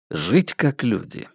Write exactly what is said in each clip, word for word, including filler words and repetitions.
Жить как люди.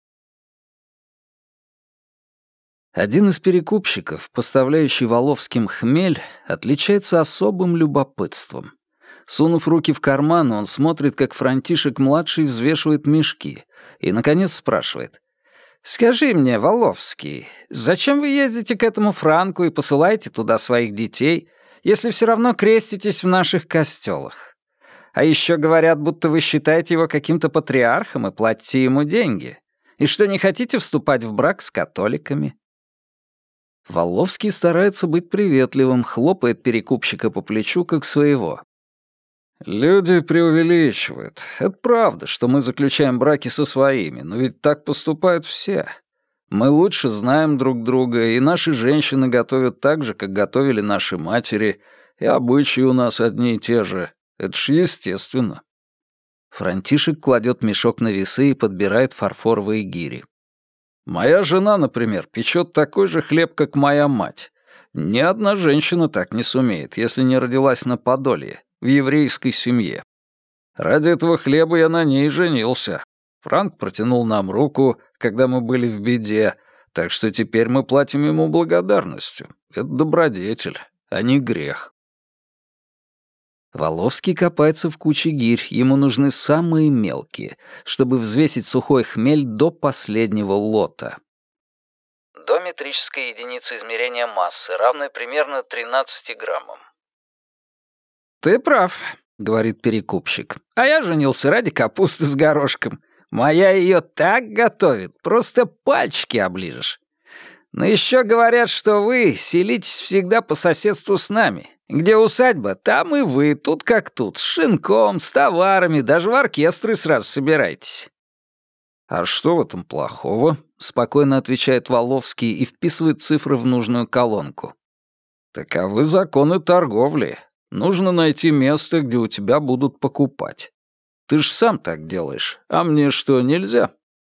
Один из перекупщиков, поставляющий воловским хмель, отличается особым любопытством. Сунув руки в карманы, он смотрит, как Франтишек-младший взвешивает мешки, и, наконец, спрашивает. «Скажи мне, Воловский, зачем вы ездите к этому Франку и посылаете туда своих детей, если все равно креститесь в наших костелах? А еще говорят, будто вы считаете его каким-то патриархом и платите ему деньги, и что не хотите вступать в брак с католиками». Воловский старается быть приветливым, хлопает перекупщика по плечу, как своего. «Люди преувеличивают. Это правда, что мы заключаем браки со своими, но ведь так поступают все. Мы лучше знаем друг друга, и наши женщины готовят так же, как готовили наши матери, и обычаи у нас одни и те же. Это ж естественно». Франтишек кладет мешок на весы и подбирает фарфоровые гири. «Моя жена, например, печет такой же хлеб, как моя мать. Ни одна женщина так не сумеет, если не родилась на Подолье, в еврейской семье. Ради этого хлеба я на ней женился. Франк протянул нам руку, когда мы были в беде, так что теперь мы платим ему благодарностью. Это добродетель, а не грех». Воловский копается в куче гирь, ему нужны самые мелкие, чтобы взвесить сухой хмель до последнего лота. До метрической единицы измерения массы, равной примерно тринадцати граммам. «Ты прав», — говорит перекупщик. «А я женился ради капусты с горошком. Моя ее так готовит, просто пальчики оближешь. Но еще говорят, что вы селитесь всегда по соседству с нами. Где усадьба, там и вы, тут как тут, с шинком, с товарами, даже в оркестры сразу собираетесь». «А что в этом плохого?» — спокойно отвечает Воловский и вписывает цифры в нужную колонку. «Таковы законы торговли. Нужно найти место, где у тебя будут покупать. Ты ж сам так делаешь, а мне что, нельзя?»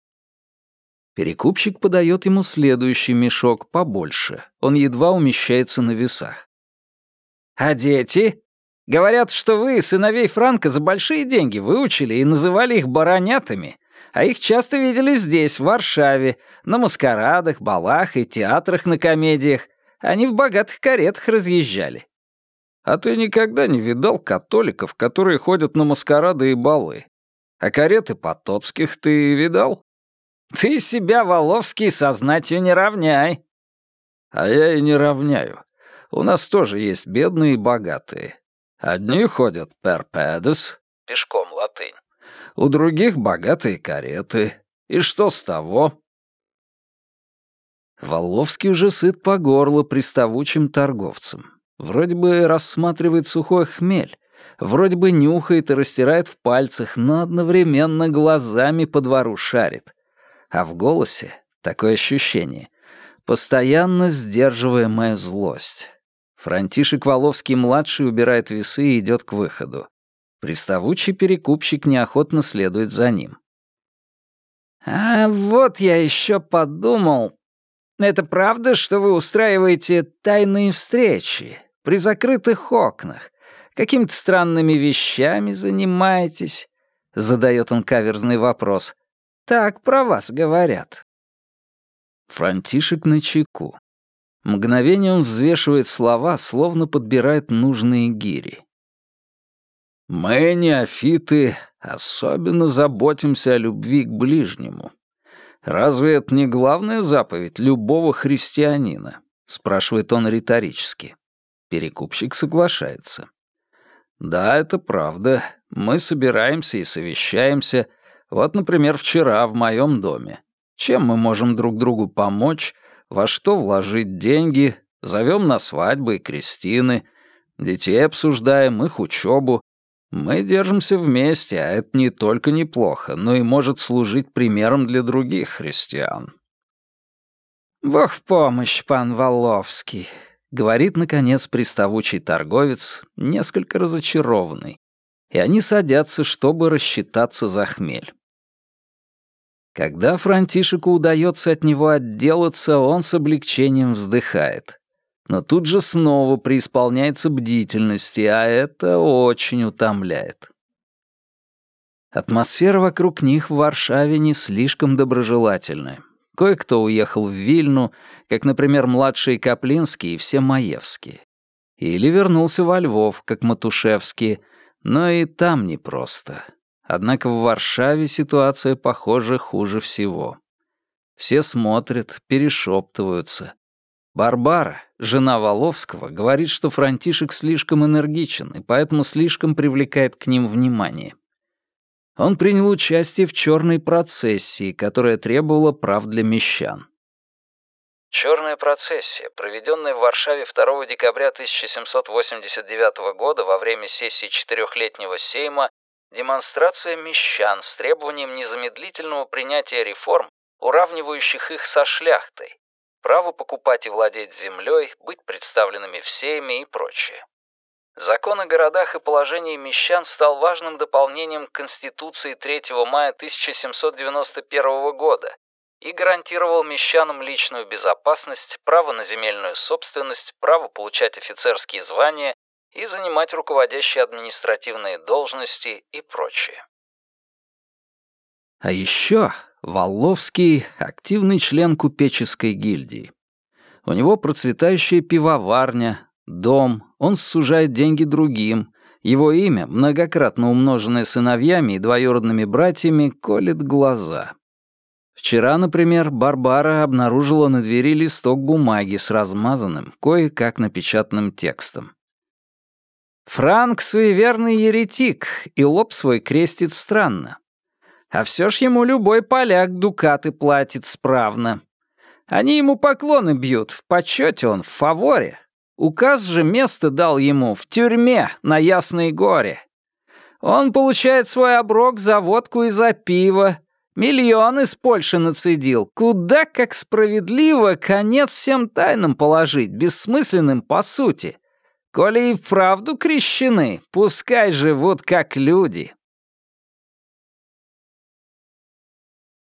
Перекупщик подает ему следующий мешок, побольше. Он едва умещается на весах. «А дети? Говорят, что вы сыновей Франка за большие деньги выучили и называли их баронятами, а их часто видели здесь, в Варшаве, на маскарадах, балах и театрах на комедиях. Они в богатых каретах разъезжали». «А ты никогда не видал католиков, которые ходят на маскарады и балы? А кареты Потоцких ты видал?» «Ты себя, Воловский, со знатью не равняй». «А я и не равняю. У нас тоже есть бедные и богатые. Одни ходят per pedes, пешком латынь. У других богатые кареты. И что с того?» Воловский уже сыт по горло приставучим торговцем. Вроде бы рассматривает сухой хмель, вроде бы нюхает и растирает в пальцах, но одновременно глазами по двору шарит. А в голосе такое ощущение — постоянно сдерживаемая злость. Франтишек Воловский-младший убирает весы и идет к выходу. Приставучий перекупщик неохотно следует за ним. «А вот я еще подумал. Это правда, что вы устраиваете тайные встречи при закрытых окнах? Какими-то странными вещами занимаетесь?» — задает он каверзный вопрос. «Так про вас говорят». Франтишек начеку. Мгновение он взвешивает слова, словно подбирает нужные гири. «Мы, неофиты, особенно заботимся о любви к ближнему. Разве это не главная заповедь любого христианина?» — спрашивает он риторически. Перекупщик соглашается. «Да, это правда. Мы собираемся и совещаемся. Вот, например, вчера в моем доме. Чем мы можем друг другу помочь, во что вложить деньги, зовем на свадьбы и крестины, детей обсуждаем, их учебу. Мы держимся вместе, а это не только неплохо, но и может служить примером для других христиан». «Бог в помощь, пан Воловский», — говорит, наконец, приставучий торговец, несколько разочарованный, и они садятся, чтобы рассчитаться за хмель. Когда Франтишеку удается от него отделаться, он с облегчением вздыхает. Но тут же снова преисполняется бдительности, а это очень утомляет. Атмосфера вокруг них в Варшаве не слишком доброжелательная. Кое-кто уехал в Вильну, как, например, младшие Каплинские и все Маевские. Или вернулся во Львов, как Матушевский, но и там непросто. Однако в Варшаве ситуация, похоже, хуже всего. Все смотрят, перешептываются. Барбара, жена Воловского, говорит, что Франтишек слишком энергичен и поэтому слишком привлекает к ним внимание. Он принял участие в черной процессии, которая требовала прав для мещан. Черная процессия, проведенная в Варшаве второго декабря тысяча семьсот восемьдесят девятого года во время сессии четырехлетнего Сейма, демонстрация мещан с требованием незамедлительного принятия реформ, уравнивающих их со шляхтой, право покупать и владеть землей, быть представленными в Сейме и прочее. Закон о городах и положении мещан стал важным дополнением к Конституции третьего мая тысяча семьсот девяносто первого года и гарантировал мещанам личную безопасность, право на земельную собственность, право получать офицерские звания и занимать руководящие административные должности и прочее. А еще Воловский — активный член купеческой гильдии. У него процветающая пивоварня, дом, он сужает деньги другим, его имя, многократно умноженное сыновьями и двоюродными братьями, колет глаза. Вчера, например, Барбара обнаружила на двери листок бумаги с размазанным, кое-как напечатанным текстом. «Франк — суеверный еретик, и лоб свой крестит странно. А все ж ему любой поляк дукаты платит справно. Они ему поклоны бьют, в почете он, в фаворе. Указ же место дал ему в тюрьме на Ясной горе. Он получает свой оброк за водку и за пиво. Миллион из Польши нацедил. Куда как справедливо конец всем тайнам положить, бессмысленным по сути. Коли и вправду крещены, пускай живут как люди».